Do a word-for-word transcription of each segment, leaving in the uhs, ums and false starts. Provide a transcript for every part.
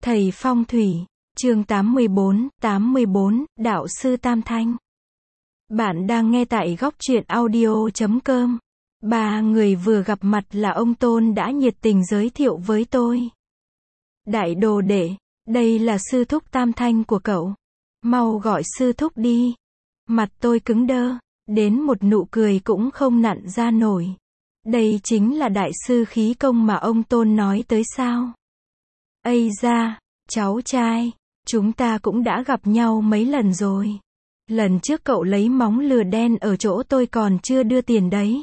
Thầy phong thủy, chương tám mươi bốn, tám mươi bốn, Đạo sư Tam Thanh. Bạn đang nghe tại góc truyện audio chấm com. Ba người vừa gặp mặt là ông Tôn đã nhiệt tình giới thiệu với tôi. Đại đồ đệ, đây là sư thúc Tam Thanh của cậu. Mau gọi sư thúc đi. Mặt tôi cứng đơ, đến một nụ cười cũng không nặn ra nổi. Đây chính là đại sư khí công mà ông Tôn nói tới sao? Ây da, cháu trai, chúng ta cũng đã gặp nhau mấy lần rồi. Lần trước cậu lấy móng lừa đen ở chỗ tôi còn chưa đưa tiền đấy.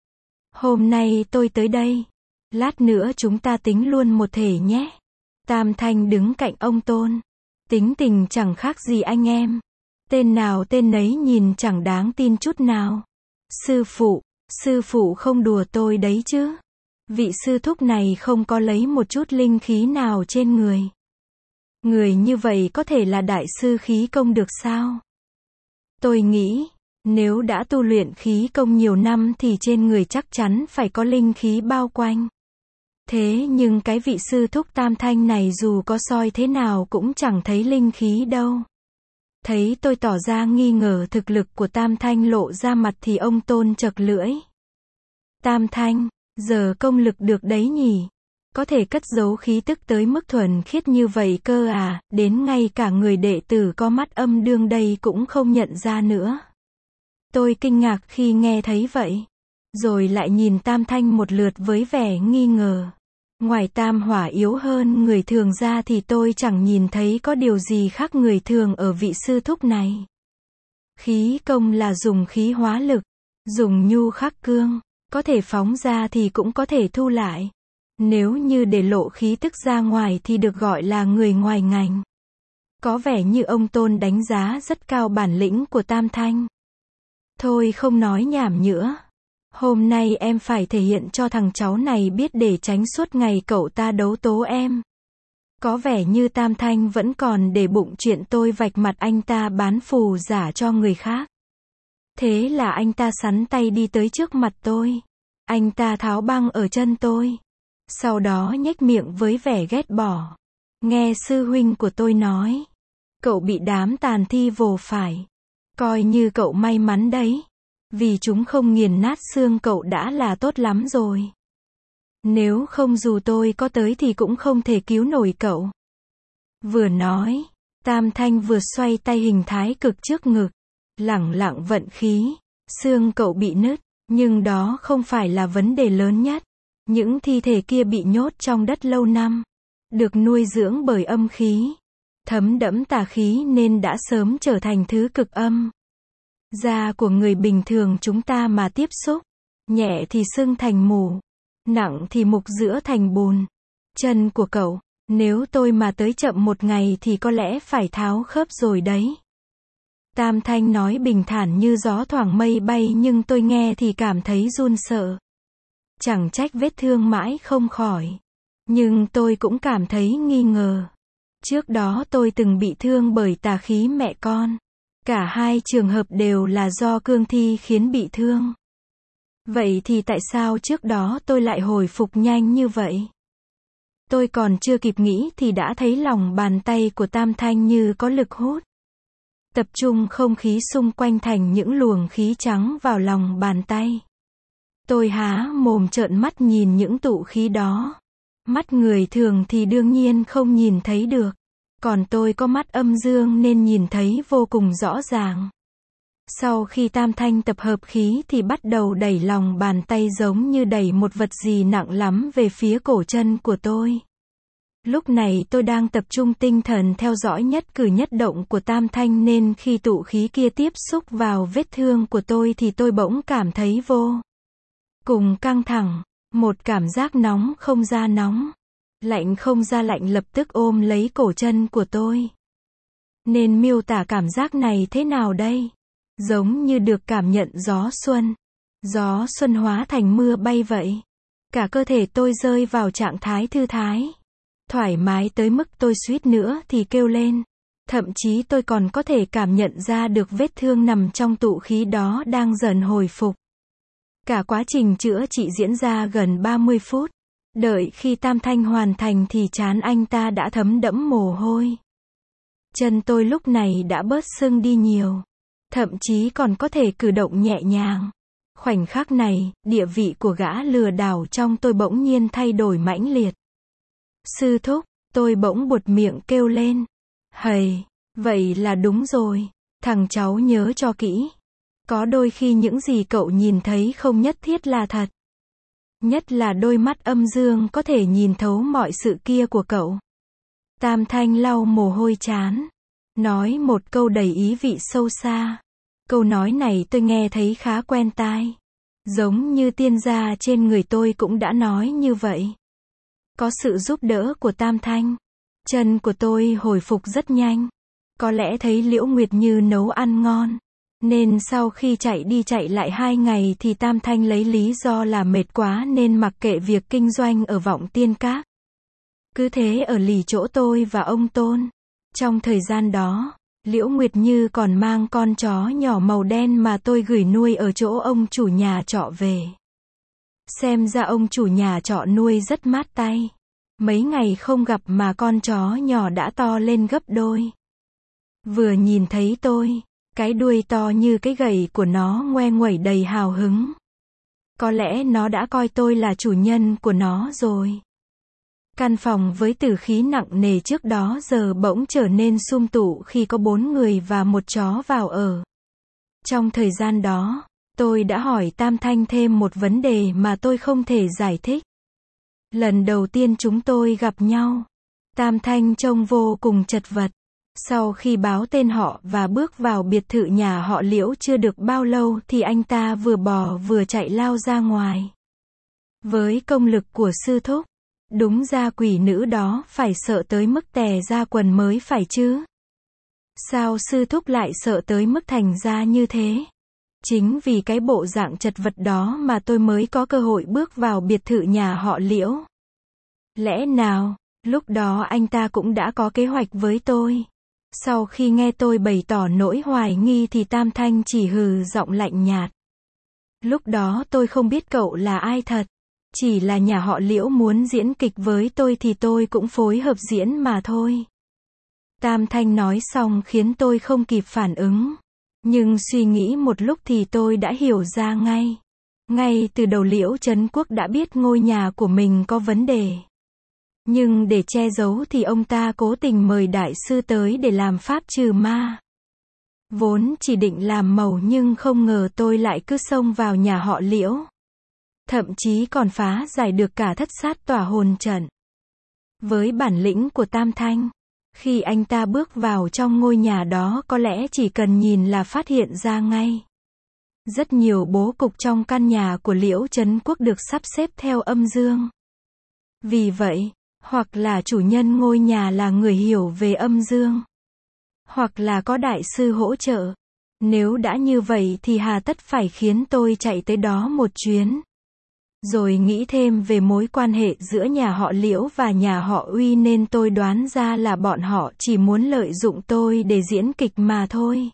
Hôm nay tôi tới đây. Lát nữa chúng ta tính luôn một thể nhé. Tam Thanh đứng cạnh ông Tôn. Tính tình chẳng khác gì anh em. Tên nào tên nấy nhìn chẳng đáng tin chút nào. Sư phụ, sư phụ không đùa tôi đấy chứ. Vị sư thúc này không có lấy một chút linh khí nào trên người. Người như vậy có thể là đại sư khí công được sao? Tôi nghĩ, nếu đã tu luyện khí công nhiều năm thì trên người chắc chắn phải có linh khí bao quanh. Thế nhưng cái vị sư thúc Tam Thanh này dù có soi thế nào cũng chẳng thấy linh khí đâu. Thấy tôi tỏ ra nghi ngờ thực lực của Tam Thanh lộ ra mặt thì ông Tôn chật lưỡi. Tam Thanh, giờ công lực được đấy nhỉ? Có thể cất giấu khí tức tới mức thuần khiết như vậy cơ à, đến ngay cả người đệ tử có mắt âm đương đây cũng không nhận ra nữa. Tôi kinh ngạc khi nghe thấy vậy. Rồi lại nhìn Tam Thanh một lượt với vẻ nghi ngờ. Ngoài tam hỏa yếu hơn người thường ra thì tôi chẳng nhìn thấy có điều gì khác người thường ở vị sư thúc này. Khí công là dùng khí hóa lực, dùng nhu khắc cương, có thể phóng ra thì cũng có thể thu lại. Nếu như để lộ khí tức ra ngoài thì được gọi là người ngoài ngành. Có vẻ như ông Tôn đánh giá rất cao bản lĩnh của Tam Thanh. Thôi không nói nhảm nữa. Hôm nay em phải thể hiện cho thằng cháu này biết để tránh suốt ngày cậu ta đấu tố em. Có vẻ như Tam Thanh vẫn còn để bụng chuyện tôi vạch mặt anh ta bán phù giả cho người khác. Thế là anh ta sắn tay đi tới trước mặt tôi. Anh ta tháo băng ở chân tôi. Sau đó nhếch miệng với vẻ ghét bỏ. Nghe sư huynh của tôi nói. Cậu bị đám tàn thi vồ phải. Coi như cậu may mắn đấy. Vì chúng không nghiền nát xương cậu đã là tốt lắm rồi. Nếu không dù tôi có tới thì cũng không thể cứu nổi cậu. Vừa nói, Tam Thanh vừa xoay tay hình thái cực trước ngực. Lẳng lặng vận khí. Xương cậu bị nứt. Nhưng đó không phải là vấn đề lớn nhất. Những thi thể kia bị nhốt trong đất lâu năm. Được nuôi dưỡng bởi âm khí. Thấm đẫm tà khí nên đã sớm trở thành thứ cực âm. Da của người bình thường chúng ta mà tiếp xúc. Nhẹ thì sưng thành mủ. Nặng thì mục giữa thành bùn. Chân của cậu, nếu tôi mà tới chậm một ngày thì có lẽ phải tháo khớp rồi đấy. Tam Thanh nói bình thản như gió thoảng mây bay nhưng tôi nghe thì cảm thấy run sợ. Chẳng trách vết thương mãi không khỏi. Nhưng tôi cũng cảm thấy nghi ngờ. Trước đó tôi từng bị thương bởi tà khí mẹ con. Cả hai trường hợp đều là do cương thi khiến bị thương. Vậy thì tại sao trước đó tôi lại hồi phục nhanh như vậy? Tôi còn chưa kịp nghĩ thì đã thấy lòng bàn tay của Tam Thanh như có lực hút. Tập trung không khí xung quanh thành những luồng khí trắng vào lòng bàn tay. Tôi há mồm trợn mắt nhìn những tụ khí đó. Mắt người thường thì đương nhiên không nhìn thấy được. Còn tôi có mắt âm dương nên nhìn thấy vô cùng rõ ràng. Sau khi Tam Thanh tập hợp khí thì bắt đầu đẩy lòng bàn tay giống như đẩy một vật gì nặng lắm về phía cổ chân của tôi. Lúc này tôi đang tập trung tinh thần theo dõi nhất cử nhất động của Tam Thanh nên khi tụ khí kia tiếp xúc vào vết thương của tôi thì tôi bỗng cảm thấy vô cùng căng thẳng. Một cảm giác nóng không ra nóng. Lạnh không ra lạnh lập tức ôm lấy cổ chân của tôi. Nên miêu tả cảm giác này thế nào đây? Giống như được cảm nhận gió xuân. Gió xuân hóa thành mưa bay vậy. Cả cơ thể tôi rơi vào trạng thái thư thái. Thoải mái tới mức tôi suýt nữa thì kêu lên. Thậm chí tôi còn có thể cảm nhận ra được vết thương nằm trong tụ khí đó đang dần hồi phục. Cả quá trình chữa trị diễn ra gần ba mươi phút. Đợi khi Tam Thanh hoàn thành thì trán anh ta đã thấm đẫm mồ hôi. Chân tôi lúc này đã bớt sưng đi nhiều. Thậm chí còn có thể cử động nhẹ nhàng. Khoảnh khắc này, địa vị của gã lừa đảo trong tôi bỗng nhiên thay đổi mãnh liệt. Sư thúc, tôi bỗng buột miệng kêu lên. Hầy, vậy là đúng rồi. Thằng cháu nhớ cho kỹ. Có đôi khi những gì cậu nhìn thấy không nhất thiết là thật. Nhất là đôi mắt âm dương có thể nhìn thấu mọi sự kia của cậu. Tam Thanh lau mồ hôi trán. Nói một câu đầy ý vị sâu xa. Câu nói này tôi nghe thấy khá quen tai. Giống như tiên gia trên người tôi cũng đã nói như vậy. Có sự giúp đỡ của Tam Thanh. Chân của tôi hồi phục rất nhanh. Có lẽ thấy Liễu Nguyệt Như nấu ăn ngon. Nên sau khi chạy đi chạy lại hai ngày thì Tam Thanh lấy lý do là mệt quá nên mặc kệ việc kinh doanh ở Vọng Tiên Các. Cứ thế ở lì chỗ tôi và ông Tôn. Trong thời gian đó, Liễu Nguyệt Như còn mang con chó nhỏ màu đen mà tôi gửi nuôi ở chỗ ông chủ nhà trọ về. Xem ra ông chủ nhà trọ nuôi rất mát tay. Mấy ngày không gặp mà con chó nhỏ đã to lên gấp đôi. Vừa nhìn thấy tôi, cái đuôi to như cái gậy của nó ngoe nguẩy đầy hào hứng. Có lẽ nó đã coi tôi là chủ nhân của nó rồi. Căn phòng với tử khí nặng nề trước đó giờ bỗng trở nên sum tụ khi có bốn người và một chó vào ở. Trong thời gian đó, tôi đã hỏi Tam Thanh thêm một vấn đề mà tôi không thể giải thích. Lần đầu tiên chúng tôi gặp nhau, Tam Thanh trông vô cùng chật vật. Sau khi báo tên họ và bước vào biệt thự nhà họ Liễu chưa được bao lâu thì anh ta vừa bò vừa chạy lao ra ngoài. Với công lực của sư thúc, đúng ra quỷ nữ đó phải sợ tới mức tè ra quần mới phải chứ. Sao sư thúc lại sợ tới mức thành ra như thế? Chính vì cái bộ dạng chật vật đó mà tôi mới có cơ hội bước vào biệt thự nhà họ Liễu. Lẽ nào, lúc đó anh ta cũng đã có kế hoạch với tôi? Sau khi nghe tôi bày tỏ nỗi hoài nghi thì Tam Thanh chỉ hừ giọng lạnh nhạt. Lúc đó tôi không biết cậu là ai thật. Chỉ là nhà họ Liễu muốn diễn kịch với tôi thì tôi cũng phối hợp diễn mà thôi. Tam Thanh nói xong khiến tôi không kịp phản ứng. Nhưng suy nghĩ một lúc thì tôi đã hiểu ra ngay. Ngay từ đầu Liễu Trấn Quốc đã biết ngôi nhà của mình có vấn đề. Nhưng để che giấu thì ông ta cố tình mời đại sư tới để làm pháp trừ ma. Vốn chỉ định làm màu nhưng không ngờ tôi lại cứ xông vào nhà họ Liễu. Thậm chí còn phá giải được cả thất sát tỏa hồn trận. Với bản lĩnh của Tam Thanh, khi anh ta bước vào trong ngôi nhà đó có lẽ chỉ cần nhìn là phát hiện ra ngay. Rất nhiều bố cục trong căn nhà của Liễu Trấn Quốc được sắp xếp theo âm dương. Vì vậy, hoặc là chủ nhân ngôi nhà là người hiểu về âm dương, hoặc là có đại sư hỗ trợ. Nếu đã như vậy thì hà tất phải khiến tôi chạy tới đó một chuyến. Rồi nghĩ thêm về mối quan hệ giữa nhà họ Liễu và nhà họ Uy nên tôi đoán ra là bọn họ chỉ muốn lợi dụng tôi để diễn kịch mà thôi.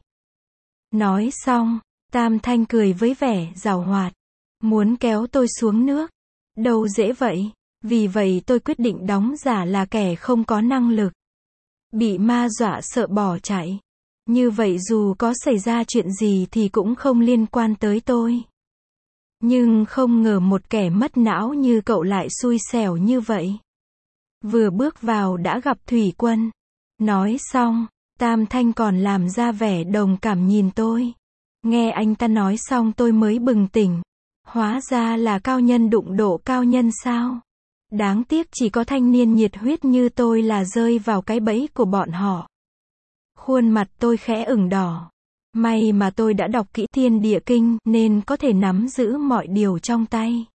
Nói xong, Tam Thanh cười với vẻ giảo hoạt. Muốn kéo tôi xuống nước. Đâu dễ vậy. Vì vậy tôi quyết định đóng giả là kẻ không có năng lực. Bị ma dọa sợ bỏ chạy. Như vậy dù có xảy ra chuyện gì thì cũng không liên quan tới tôi. Nhưng không ngờ một kẻ mất não như cậu lại xui xẻo như vậy. Vừa bước vào đã gặp Thủy Quân. Nói xong, Tam Thanh còn làm ra vẻ đồng cảm nhìn tôi. Nghe anh ta nói xong tôi mới bừng tỉnh. Hóa ra là cao nhân đụng độ cao nhân sao? Đáng tiếc chỉ có thanh niên nhiệt huyết như tôi là rơi vào cái bẫy của bọn họ. Khuôn mặt tôi khẽ ửng đỏ. May mà tôi đã đọc kỹ Thiên Địa Kinh nên có thể nắm giữ mọi điều trong tay.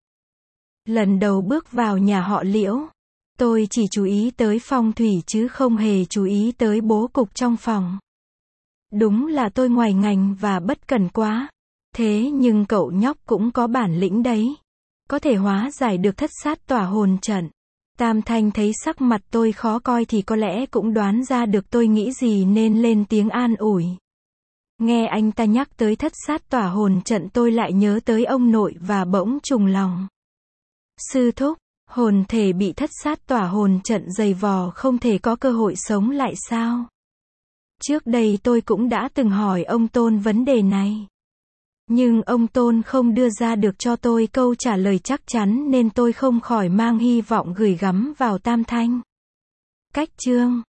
Lần đầu bước vào nhà họ Liễu, tôi chỉ chú ý tới phong thủy chứ không hề chú ý tới bố cục trong phòng. Đúng là tôi ngoài ngành và bất cẩn quá. Thế nhưng cậu nhóc cũng có bản lĩnh đấy. Có thể hóa giải được thất sát tỏa hồn trận. Tam Thanh thấy sắc mặt tôi khó coi thì có lẽ cũng đoán ra được tôi nghĩ gì nên lên tiếng an ủi. Nghe anh ta nhắc tới thất sát tỏa hồn trận tôi lại nhớ tới ông nội và bỗng trùng lòng. Sư thúc, Hồn thể bị thất sát tỏa hồn trận dày vò không thể có cơ hội sống lại sao? Trước đây tôi cũng đã từng hỏi ông Tôn vấn đề này. Nhưng ông Tôn không đưa ra được cho tôi câu trả lời chắc chắn nên tôi không khỏi mang hy vọng gửi gắm vào Tam Thanh. Cách chương